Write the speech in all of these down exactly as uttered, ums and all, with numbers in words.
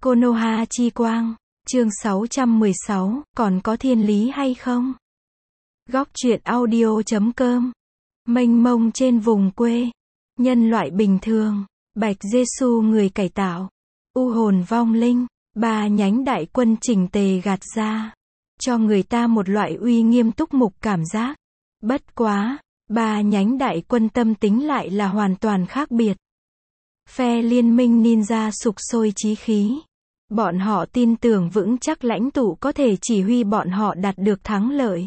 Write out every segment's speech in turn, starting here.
Konoha chi quang, chương sáu trăm mười sáu, còn có thiên lý hay không? Góc truyện audio chấm com. Mênh mông trên vùng quê, nhân loại bình thường, Bạch Giê-xu người cải tạo, u hồn vong linh, ba nhánh đại quân chỉnh tề gạt ra, cho người ta một loại uy nghiêm túc mục cảm giác. Bất quá, ba nhánh đại quân tâm tính lại là hoàn toàn khác biệt. Phe liên minh ninja sục sôi chí khí. Bọn họ tin tưởng vững chắc lãnh tụ có thể chỉ huy bọn họ đạt được thắng lợi.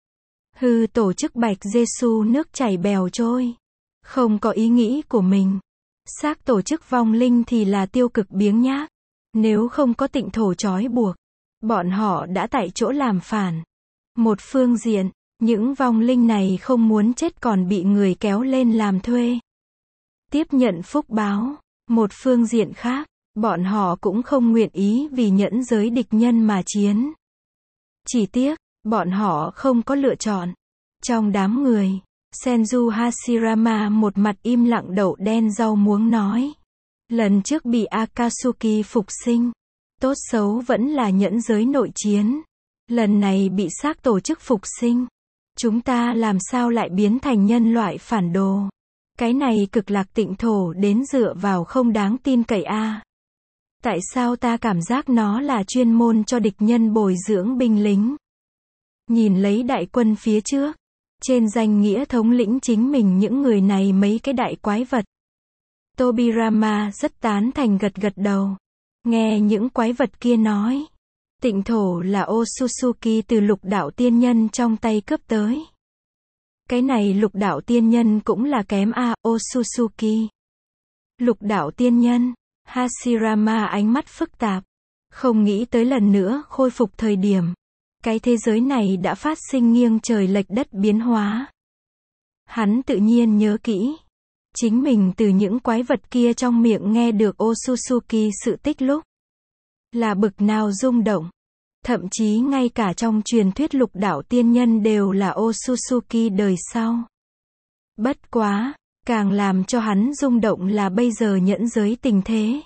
Hư tổ chức Bạch Giê-xu nước chảy bèo trôi. Không có ý nghĩ của mình. Xác tổ chức vong linh thì là tiêu cực biếng nhác. Nếu không có tịnh thổ trói buộc, bọn họ đã tại chỗ làm phản. Một phương diện, những vong linh này không muốn chết còn bị người kéo lên làm thuê. Tiếp nhận phúc báo. Một phương diện khác, bọn họ cũng không nguyện ý vì nhẫn giới địch nhân mà chiến. Chỉ tiếc, bọn họ không có lựa chọn. Trong đám người, Senju Hashirama một mặt im lặng đậu đen rau muống nói. Lần trước bị Akatsuki phục sinh. Tốt xấu vẫn là nhẫn giới nội chiến. Lần này bị xác tổ chức phục sinh. Chúng ta làm sao lại biến thành nhân loại phản đồ? Cái này cực lạc tịnh thổ đến dựa vào không đáng tin cậy a. À. Tại sao ta cảm giác nó là chuyên môn cho địch nhân bồi dưỡng binh lính? Nhìn lấy đại quân phía trước, trên danh nghĩa thống lĩnh chính mình những người này mấy cái đại quái vật. Tobirama rất tán thành gật gật đầu. Nghe những quái vật kia nói, tịnh thổ là Otsutsuki từ lục đạo tiên nhân trong tay cướp tới. Cái này lục đạo tiên nhân cũng là kém a, à, Otsutsuki. Lục đạo tiên nhân, Hashirama ánh mắt phức tạp. Không nghĩ tới lần nữa khôi phục thời điểm. Cái thế giới này đã phát sinh nghiêng trời lệch đất biến hóa. Hắn tự nhiên nhớ kỹ. Chính mình từ những quái vật kia trong miệng nghe được Otsutsuki sự tích lúc. Là bực nào rung động. Thậm chí ngay cả trong truyền thuyết lục đạo tiên nhân đều là Otsutsuki đời sau. Bất quá, càng làm cho hắn rung động là bây giờ nhẫn giới tình thế.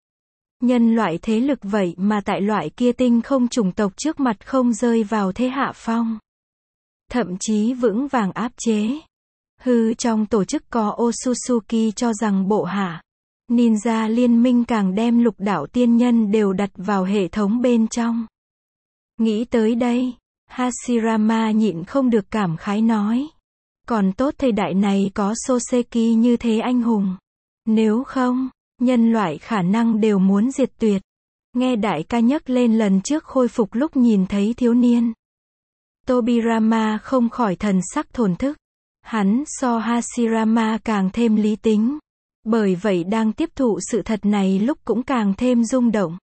Nhân loại thế lực vậy mà tại loại kia tinh không chủng tộc trước mặt không rơi vào thế hạ phong. Thậm chí vững vàng áp chế. Hư trong tổ chức có Otsutsuki cho rằng bộ hạ ninja liên minh càng đem lục đạo tiên nhân đều đặt vào hệ thống bên trong. Nghĩ tới đây, Hashirama nhịn không được cảm khái nói. Còn tốt thời đại này có Soseki như thế anh hùng. Nếu không, nhân loại khả năng đều muốn diệt tuyệt. Nghe đại ca nhắc lên lần trước khôi phục lúc nhìn thấy thiếu niên. Tobirama không khỏi thần sắc thổn thức. Hắn so Hashirama càng thêm lý tính. Bởi vậy đang tiếp thụ sự thật này lúc cũng càng thêm rung động.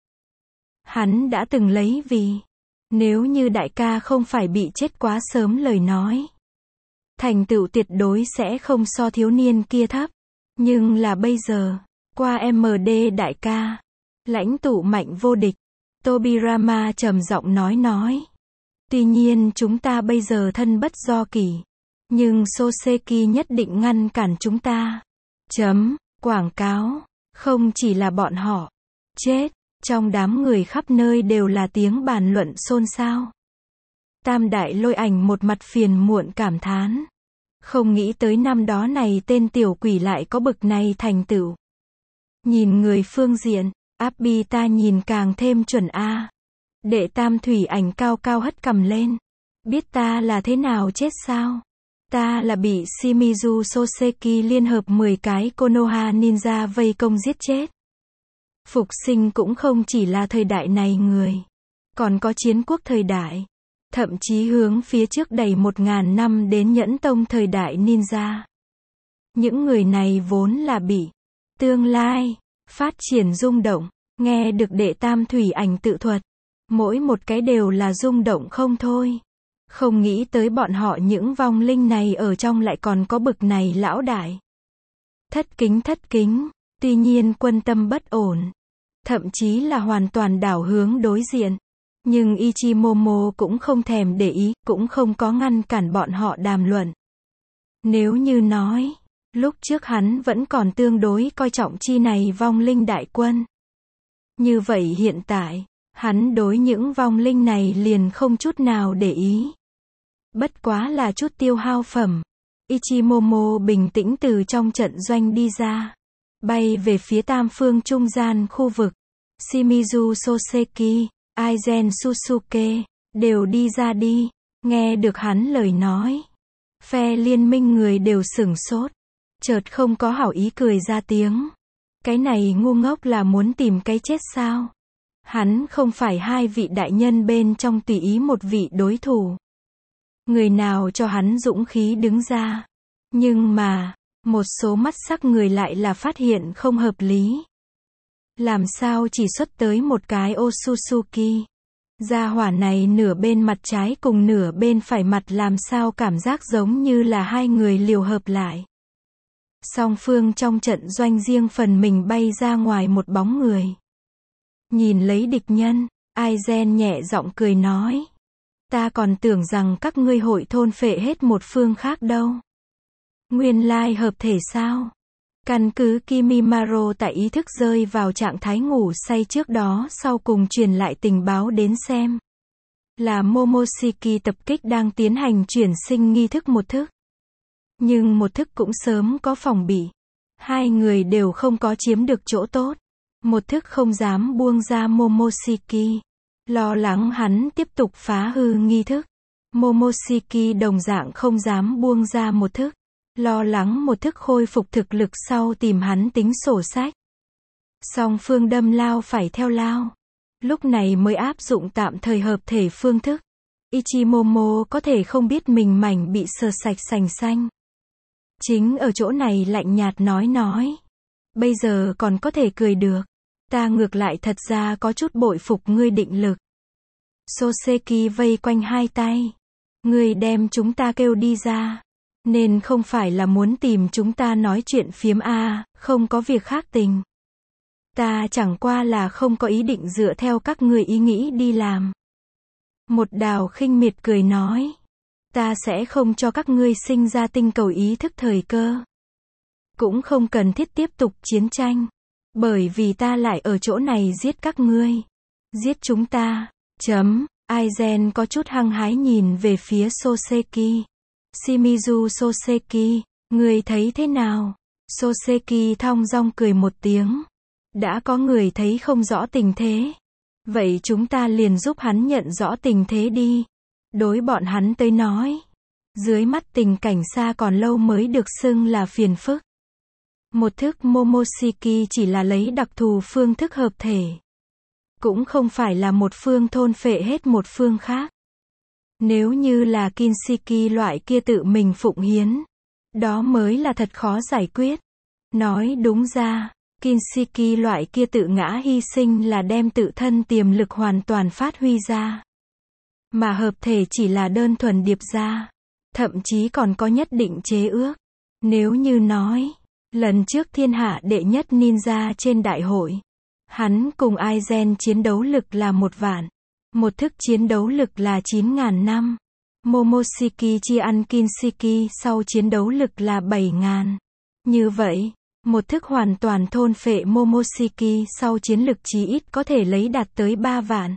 Hắn đã từng lấy vì, nếu như đại ca không phải bị chết quá sớm lời nói, thành tựu tuyệt đối sẽ không so thiếu niên kia thấp. Nhưng là bây giờ, qua em đê đại ca, lãnh tụ mạnh vô địch, Tobirama trầm giọng nói nói. Tuy nhiên chúng ta bây giờ thân bất do kỷ, nhưng Soseki nhất định ngăn cản chúng ta. Chấm, quảng cáo, không chỉ là bọn họ. Chết, trong đám người khắp nơi đều là tiếng bàn luận xôn xao. Tam đại lôi ảnh một mặt phiền muộn cảm thán. Không nghĩ tới năm đó này tên tiểu quỷ lại có bực này thành tựu. Nhìn người phương diện, Abita nhìn càng thêm chuẩn a. Đệ tam thủy ảnh cao cao hất cầm lên. Biết ta là thế nào chết sao? Ta là bị Shimizu Soseki liên hợp mười cái Konoha ninja vây công giết chết. Phục sinh cũng không chỉ là thời đại này người. Còn có chiến quốc thời đại. Thậm chí hướng phía trước đầy một ngàn năm đến nhẫn tông thời đại ninja. Những người này vốn là bị tương lai phát triển rung động. Nghe được đệ tam thủy ảnh tự thuật. Mỗi một cái đều là rung động không thôi. Không nghĩ tới bọn họ những vong linh này ở trong lại còn có bực này lão đại. Thất kính thất kính. Tuy nhiên quân tâm bất ổn. Thậm chí là hoàn toàn đảo hướng đối diện. Nhưng Ichimomo cũng không thèm để ý, cũng không có ngăn cản bọn họ đàm luận. Nếu như nói, lúc trước hắn vẫn còn tương đối coi trọng chi này vong linh đại quân. Như vậy hiện tại, hắn đối những vong linh này liền không chút nào để ý. Bất quá là chút tiêu hao phẩm. Ichimomo bình tĩnh từ trong trận doanh đi ra. Bay về phía tam phương trung gian khu vực. Shimizu Soseki, Aizen Susuke, đều đi ra đi. Nghe được hắn lời nói. Phe liên minh người đều sửng sốt. Chợt không có hảo ý cười ra tiếng. Cái này ngu ngốc là muốn tìm cái chết sao? Hắn không phải hai vị đại nhân bên trong tùy ý một vị đối thủ. Người nào cho hắn dũng khí đứng ra. Nhưng mà, một số mắt sắc người lại là phát hiện không hợp lý. Làm sao chỉ xuất tới một cái Otsutsuki? Gia hỏa này nửa bên mặt trái cùng nửa bên phải mặt làm sao cảm giác giống như là hai người liều hợp lại. Song phương trong trận doanh riêng phần mình bay ra ngoài một bóng người. Nhìn lấy địch nhân, Aizen nhẹ giọng cười nói. Ta còn tưởng rằng các ngươi hội thôn phệ hết một phương khác đâu. Nguyên lai hợp thể sao? Căn cứ Kimimaro tại ý thức rơi vào trạng thái ngủ say trước đó sau cùng truyền lại tình báo đến xem. Là Momoshiki tập kích đang tiến hành chuyển sinh nghi thức một thức. Nhưng một thức cũng sớm có phòng bị. Hai người đều không có chiếm được chỗ tốt. Một thức không dám buông ra Momoshiki. Lo lắng hắn tiếp tục phá hư nghi thức. Momoshiki đồng dạng không dám buông ra một thức. Lo lắng một thức khôi phục thực lực sau tìm hắn tính sổ sách. Song phương đâm lao phải theo lao. Lúc này mới áp dụng tạm thời hợp thể phương thức. Ichimomo có thể không biết mình mảnh bị sờ sạch sành xanh. Chính ở chỗ này lạnh nhạt nói nói. Bây giờ còn có thể cười được. Ta ngược lại thật ra có chút bội phục ngươi định lực. Soseki vây quanh hai tay. Ngươi đem chúng ta kêu đi ra. Nên không phải là muốn tìm chúng ta nói chuyện phiếm a, không có việc khác tình. Ta chẳng qua là không có ý định dựa theo các ngươi ý nghĩ đi làm. Một đào khinh miệt cười nói. Ta sẽ không cho các ngươi sinh ra tinh cầu ý thức thời cơ. Cũng không cần thiết tiếp tục chiến tranh. Bởi vì ta lại ở chỗ này giết các ngươi. Giết chúng ta. Chấm. Aizen có chút hăng hái nhìn về phía Soseki. Shimizu Soseki, người thấy thế nào? Soseki thong dong cười một tiếng. Đã có người thấy không rõ tình thế. Vậy chúng ta liền giúp hắn nhận rõ tình thế đi. Đối bọn hắn tới nói. Dưới mắt tình cảnh xa còn lâu mới được xưng là phiền phức. Một thức Momoshiki chỉ là lấy đặc thù phương thức hợp thể. Cũng không phải là một phương thôn phệ hết một phương khác. Nếu như là Kinshiki loại kia tự mình phụng hiến. Đó mới là thật khó giải quyết. Nói đúng ra, Kinshiki loại kia tự ngã hy sinh là đem tự thân tiềm lực hoàn toàn phát huy ra. Mà hợp thể chỉ là đơn thuần điệp ra. Thậm chí còn có nhất định chế ước. Nếu như nói, lần trước thiên hạ đệ nhất ninja trên đại hội. Hắn cùng Aizen chiến đấu lực là một vạn. Một thức chiến đấu lực là chín ngàn năm. Momoshiki chia ăn Kinshiki sau chiến đấu lực là bảy ngàn. Như vậy, một thức hoàn toàn thôn phệ Momoshiki sau chiến lực chí ít có thể lấy đạt tới ba vạn.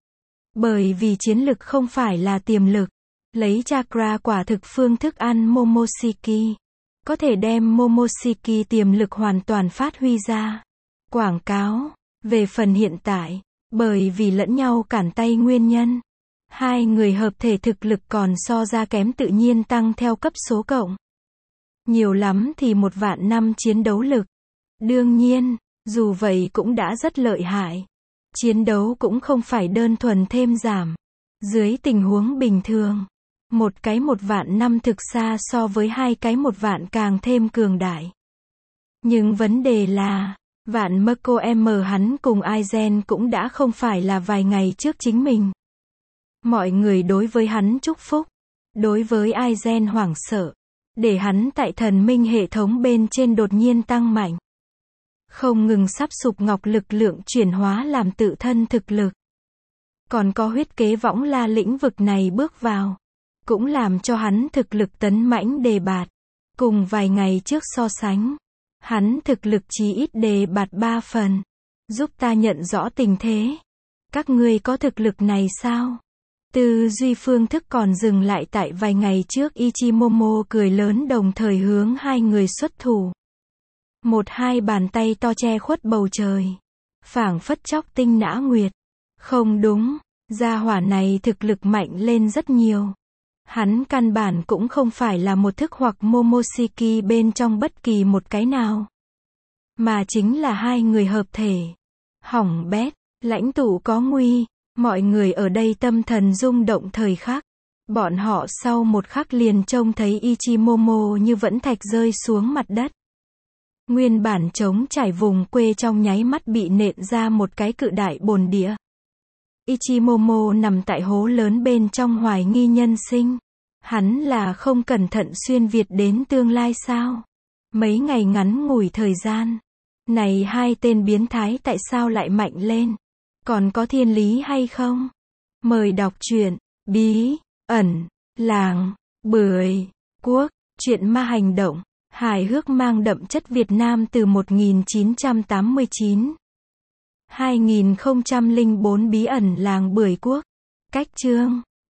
Bởi vì chiến lực không phải là tiềm lực. Lấy chakra quả thực phương thức ăn Momoshiki. Có thể đem Momoshiki tiềm lực hoàn toàn phát huy ra. Quảng cáo. Về phần hiện tại. Bởi vì lẫn nhau cản tay nguyên nhân. Hai người hợp thể thực lực còn so ra kém tự nhiên tăng theo cấp số cộng. Nhiều lắm thì một vạn năm chiến đấu lực. Đương nhiên, dù vậy cũng đã rất lợi hại. Chiến đấu cũng không phải đơn thuần thêm giảm. Dưới tình huống bình thường, một cái một vạn năm thực xa so với hai cái một vạn càng thêm cường đại. Nhưng vấn đề là, vạn Mako M hắn cùng Aizen cũng đã không phải là vài ngày trước chính mình. Mọi người đối với hắn chúc phúc. Đối với Aizen hoảng sợ. Để hắn tại thần minh hệ thống bên trên đột nhiên tăng mạnh. Không ngừng sắp sụp ngọc lực lượng chuyển hóa làm tự thân thực lực. Còn có huyết kế võng la lĩnh vực này bước vào. Cũng làm cho hắn thực lực tấn mãnh đề bạt. Cùng vài ngày trước so sánh. Hắn thực lực chí ít đề bạt ba phần. Giúp ta nhận rõ tình thế. Các ngươi có thực lực này sao? Tư duy phương thức còn dừng lại tại vài ngày trước. Ichimomo cười lớn đồng thời hướng hai người xuất thủ. Một hai bàn tay to che khuất bầu trời. Phảng phất chóc tinh nã nguyệt. Không đúng, gia hỏa này thực lực mạnh lên rất nhiều. Hắn căn bản cũng không phải là một thức hoặc Momoshiki bên trong bất kỳ một cái nào. Mà chính là hai người hợp thể. Hỏng bét, lãnh tụ có nguy. Mọi người ở đây tâm thần rung động thời khắc. Bọn họ sau một khắc liền trông thấy Ichimomo như vẫn thạch rơi xuống mặt đất. Nguyên bản trống trải vùng quê trong nháy mắt bị nện ra một cái cự đại bồn địa. Ichimomo nằm tại hố lớn bên trong hoài nghi nhân sinh. Hắn là không cẩn thận xuyên việt đến tương lai sao? Mấy ngày ngắn ngủi thời gian. Này hai tên biến thái tại sao lại mạnh lên? Còn có thiên lý hay không? Mời đọc truyện Bí ẩn làng Bưởi Quốc, truyện ma hành động, hài hước mang đậm chất Việt Nam từ một nghìn chín trăm tám mươi chín. hai nghìn không trăm lẻ bốn Bí ẩn làng Bưởi Quốc. Cách chương